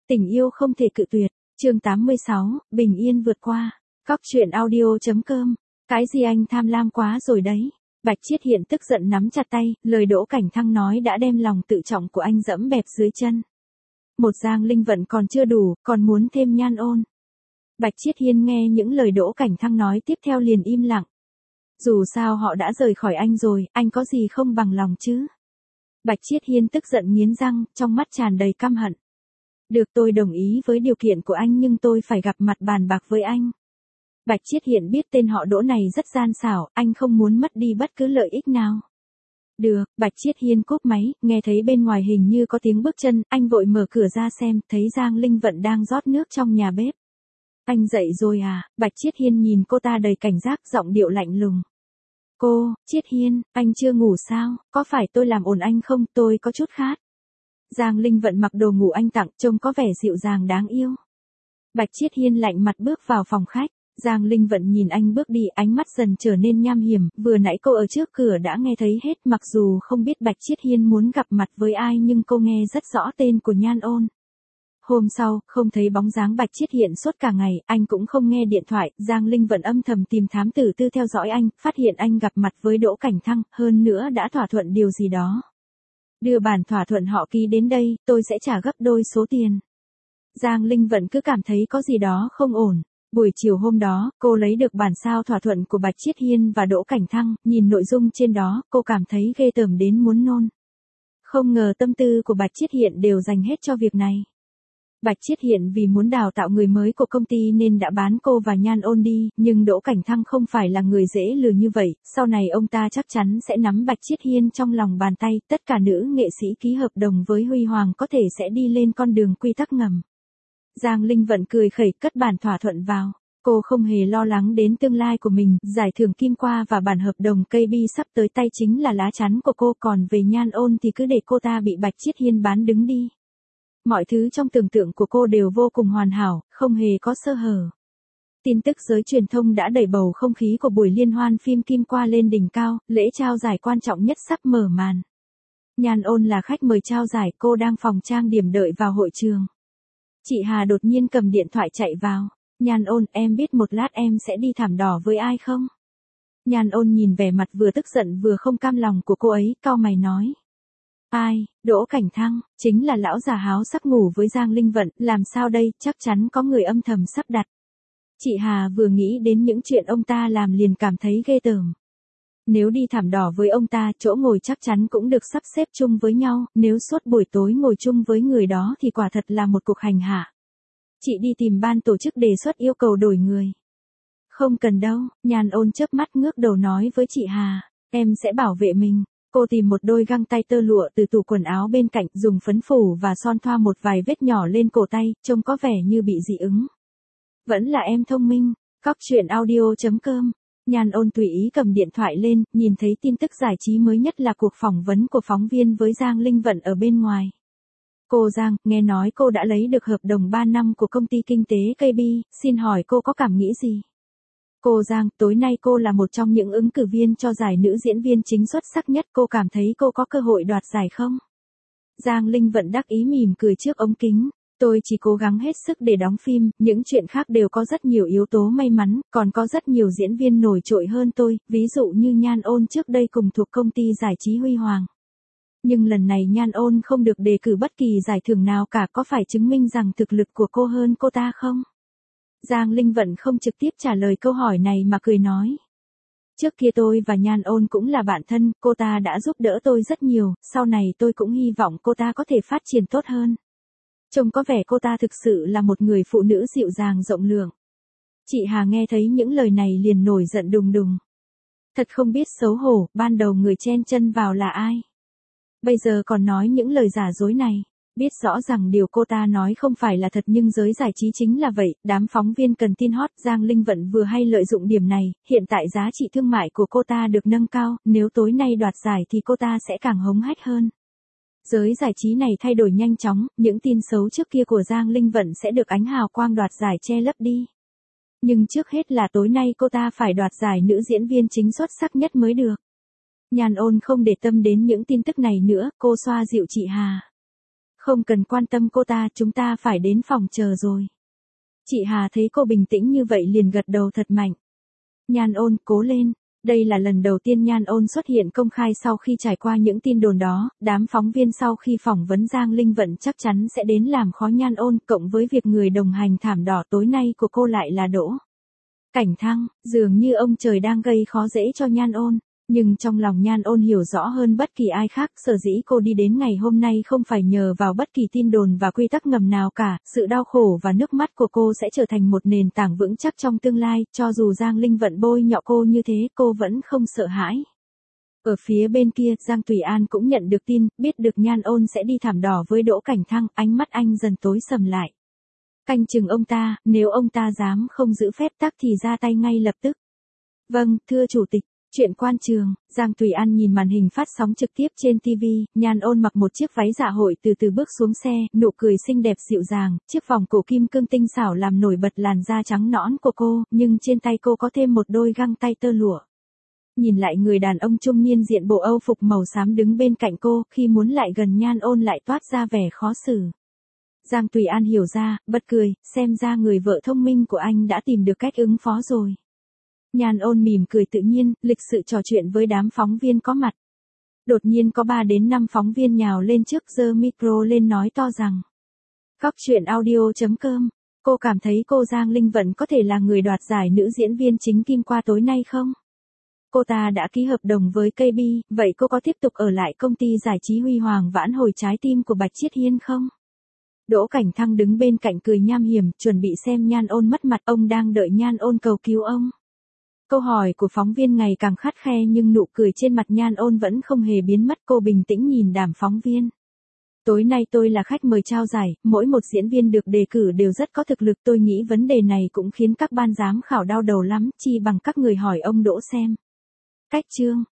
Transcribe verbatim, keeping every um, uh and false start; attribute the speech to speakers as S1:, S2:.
S1: Tình yêu không thể cự tuyệt, chương tám mươi sáu, bình yên vượt qua. Cóc truyện audio chấm com. Cái gì anh tham lam quá rồi đấy. Bạch Chiết Hiện tức giận nắm chặt tay, lời Đỗ Cảnh Thăng nói đã đem lòng tự trọng của anh dẫm bẹp dưới chân. Một Giang Linh Vận còn chưa đủ, còn muốn thêm Nhan Ôn. Bạch Chiết Hiên nghe những lời Đỗ Cảnh Thăng nói tiếp theo liền im lặng. Dù sao họ đã rời khỏi anh rồi, anh có gì không bằng lòng chứ. Bạch Chiết Hiên tức giận nghiến răng, trong mắt tràn đầy căm hận. Được, tôi đồng ý với điều kiện của anh nhưng tôi phải gặp mặt bàn bạc với anh. Bạch Chiết Hiện biết tên họ Đỗ này rất gian xảo, anh không muốn mất đi bất cứ lợi ích nào. Được, Bạch Chiết Hiên cúp máy, nghe thấy bên ngoài hình như có tiếng bước chân, anh vội mở cửa ra xem, thấy Giang Linh Vận đang rót nước trong nhà bếp. Anh dậy rồi à? Bạch Chiết Hiên nhìn cô ta đầy cảnh giác, giọng điệu lạnh lùng. Cô, Chiết Hiên, anh chưa ngủ sao? Có phải tôi làm ồn anh không? Tôi có chút khát. Giang Linh Vận mặc đồ ngủ anh tặng, trông có vẻ dịu dàng đáng yêu. Bạch Chiết Hiên lạnh mặt bước vào phòng khách. Giang Linh Vận nhìn anh bước đi, ánh mắt dần trở nên nham hiểm, vừa nãy cô ở trước cửa đã nghe thấy hết, mặc dù không biết Bạch Chiết Hiên muốn gặp mặt với ai nhưng cô nghe rất rõ tên của Nhan Ôn. Hôm sau, không thấy bóng dáng Bạch Chiết Hiện suốt cả ngày, anh cũng không nghe điện thoại, Giang Linh Vận âm thầm tìm thám tử tư theo dõi anh, phát hiện anh gặp mặt với Đỗ Cảnh Thăng, hơn nữa đã thỏa thuận điều gì đó. Đưa bản thỏa thuận họ ký đến đây, tôi sẽ trả gấp đôi số tiền. Giang Linh Vận cứ cảm thấy có gì đó không ổn. Buổi chiều hôm đó, cô lấy được bản sao thỏa thuận của Bạch Chiết Hiên và Đỗ Cảnh Thăng, nhìn nội dung trên đó, cô cảm thấy ghê tởm đến muốn nôn. Không ngờ tâm tư của Bạch Chiết Hiện đều dành hết cho việc này. Bạch Chiết Hiện vì muốn đào tạo người mới của công ty nên đã bán cô và Nhan Ôn đi, nhưng Đỗ Cảnh Thăng không phải là người dễ lừa như vậy, sau này ông ta chắc chắn sẽ nắm Bạch Chiết Hiên trong lòng bàn tay, tất cả nữ nghệ sĩ ký hợp đồng với Huy Hoàng có thể sẽ đi lên con đường quy tắc ngầm. Giang Linh Vận cười khẩy cất bản thỏa thuận vào. Cô không hề lo lắng đến tương lai của mình, giải thưởng Kim Qua và bản hợp đồng ca bê sắp tới tay chính là lá chắn của cô, còn về Nhan Ôn thì cứ để cô ta bị Bạch Chiết Hiên bán đứng đi. Mọi thứ trong tưởng tượng của cô đều vô cùng hoàn hảo, không hề có sơ hở. Tin tức giới truyền thông đã đẩy bầu không khí của buổi liên hoan phim Kim Qua lên đỉnh cao, lễ trao giải quan trọng nhất sắp mở màn. Nhan Ôn là khách mời trao giải, cô đang phòng trang điểm đợi vào hội trường. Chị Hà đột nhiên cầm điện thoại chạy vào. Nhan Ôn, em biết một lát em sẽ đi thảm đỏ với ai không? Nhan Ôn nhìn vẻ mặt vừa tức giận vừa không cam lòng của cô ấy, cau mày nói. Ai, Đỗ Cảnh Thăng, chính là lão già háo sắc ngủ với Giang Linh Vận, làm sao đây, chắc chắn có người âm thầm sắp đặt. Chị Hà vừa nghĩ đến những chuyện ông ta làm liền cảm thấy ghê tởm. Nếu đi thảm đỏ với ông ta, chỗ ngồi chắc chắn cũng được sắp xếp chung với nhau, nếu suốt buổi tối ngồi chung với người đó thì quả thật là một cuộc hành hạ. Chị đi tìm ban tổ chức đề xuất yêu cầu đổi người. Không cần đâu, Nhan Ôn chớp mắt ngước đầu nói với chị Hà, em sẽ bảo vệ mình. Cô tìm một đôi găng tay tơ lụa từ tủ quần áo bên cạnh, dùng phấn phủ và son thoa một vài vết nhỏ lên cổ tay, trông có vẻ như bị dị ứng. Vẫn là em thông minh. Cóc truyện audio chấm com. Nhan Ôn tùy ý cầm điện thoại lên, nhìn thấy tin tức giải trí mới nhất là cuộc phỏng vấn của phóng viên với Giang Linh Vận ở bên ngoài. Cô Giang, nghe nói cô đã lấy được hợp đồng ba năm của công ty kinh tế ca bê, xin hỏi cô có cảm nghĩ gì? Cô Giang, tối nay cô là một trong những ứng cử viên cho giải nữ diễn viên chính xuất sắc nhất, cô cảm thấy cô có cơ hội đoạt giải không? Giang Linh Vận đắc ý mỉm cười trước ống kính. Tôi chỉ cố gắng hết sức để đóng phim, những chuyện khác đều có rất nhiều yếu tố may mắn, còn có rất nhiều diễn viên nổi trội hơn tôi, ví dụ như Nhan Ôn trước đây cùng thuộc công ty giải trí Huy Hoàng. Nhưng lần này Nhan Ôn không được đề cử bất kỳ giải thưởng nào cả, có phải chứng minh rằng thực lực của cô hơn cô ta không? Giang Linh Vận không trực tiếp trả lời câu hỏi này mà cười nói. Trước kia tôi và Nhan Ôn cũng là bạn thân, cô ta đã giúp đỡ tôi rất nhiều, sau này tôi cũng hy vọng cô ta có thể phát triển tốt hơn. Trông có vẻ cô ta thực sự là một người phụ nữ dịu dàng rộng lượng. Chị Hà nghe thấy những lời này liền nổi giận đùng đùng. Thật không biết xấu hổ, ban đầu người chen chân vào là ai? Bây giờ còn nói những lời giả dối này. Biết rõ rằng điều cô ta nói không phải là thật nhưng giới giải trí chính là vậy, đám phóng viên cần tin hot, Giang Linh Vận vừa hay lợi dụng điểm này, hiện tại giá trị thương mại của cô ta được nâng cao, nếu tối nay đoạt giải thì cô ta sẽ càng hống hách hơn. Giới giải trí này thay đổi nhanh chóng, những tin xấu trước kia của Giang Linh Vận sẽ được ánh hào quang đoạt giải che lấp đi. Nhưng trước hết là tối nay cô ta phải đoạt giải nữ diễn viên chính xuất sắc nhất mới được. Nhan Ôn không để tâm đến những tin tức này nữa, cô xoa dịu chị Hà. Không cần quan tâm cô ta, chúng ta phải đến phòng chờ rồi. Chị Hà thấy cô bình tĩnh như vậy liền gật đầu thật mạnh. Nhan Ôn, cố lên. Đây là lần đầu tiên Nhan Ôn xuất hiện công khai sau khi trải qua những tin đồn đó, đám phóng viên sau khi phỏng vấn Giang Linh Vận chắc chắn sẽ đến làm khó Nhan Ôn, cộng với việc người đồng hành thảm đỏ tối nay của cô lại là Đỗ Cảnh Thăng, dường như ông trời đang gây khó dễ cho Nhan Ôn. Nhưng trong lòng Nhan Ôn hiểu rõ hơn bất kỳ ai khác, sở dĩ cô đi đến ngày hôm nay không phải nhờ vào bất kỳ tin đồn và quy tắc ngầm nào cả, sự đau khổ và nước mắt của cô sẽ trở thành một nền tảng vững chắc trong tương lai, cho dù Giang Linh Vận bôi nhọ cô như thế, cô vẫn không sợ hãi. Ở phía bên kia, Giang Tùy An cũng nhận được tin, biết được Nhan Ôn sẽ đi thảm đỏ với Đỗ Cảnh Thăng, ánh mắt anh dần tối sầm lại. Canh chừng ông ta, nếu ông ta dám không giữ phép tắc thì ra tay ngay lập tức. Vâng, thưa chủ tịch. Chuyện quan trường, Giang Tùy An nhìn màn hình phát sóng trực tiếp trên ti vi, Nhan Ôn mặc một chiếc váy dạ hội từ từ bước xuống xe, nụ cười xinh đẹp dịu dàng, chiếc vòng cổ kim cương tinh xảo làm nổi bật làn da trắng nõn của cô, nhưng trên tay cô có thêm một đôi găng tay tơ lụa. Nhìn lại người đàn ông trung niên diện bộ Âu phục màu xám đứng bên cạnh cô, khi muốn lại gần Nhan Ôn lại toát ra vẻ khó xử. Giang Tùy An hiểu ra, bật cười, xem ra người vợ thông minh của anh đã tìm được cách ứng phó rồi. Nhan Ôn mỉm cười tự nhiên, lịch sự trò chuyện với đám phóng viên có mặt. Đột nhiên có ba đến năm phóng viên nhào lên trước giơ micro lên nói to rằng. Cóc truyện audio chấm com, cô cảm thấy cô Giang Linh Vận có thể là người đoạt giải nữ diễn viên chính Kim Qua tối nay không? Cô ta đã ký hợp đồng với ca bê, vậy cô có tiếp tục ở lại công ty giải trí huy hoàng vãn hồi trái tim của Bạch Chiết Hiên không? Đỗ Cảnh Thăng đứng bên cạnh cười nham hiểm, chuẩn bị xem Nhan Ôn mất mặt, ông đang đợi Nhan Ôn cầu cứu ông. Câu hỏi của phóng viên ngày càng khắt khe nhưng nụ cười trên mặt Nhan Ôn vẫn không hề biến mất, cô bình tĩnh nhìn đám phóng viên. Tối nay tôi là khách mời trao giải, mỗi một diễn viên được đề cử đều rất có thực lực, tôi nghĩ vấn đề này cũng khiến các ban giám khảo đau đầu lắm, chi bằng các người hỏi ông Đỗ xem. Cách chương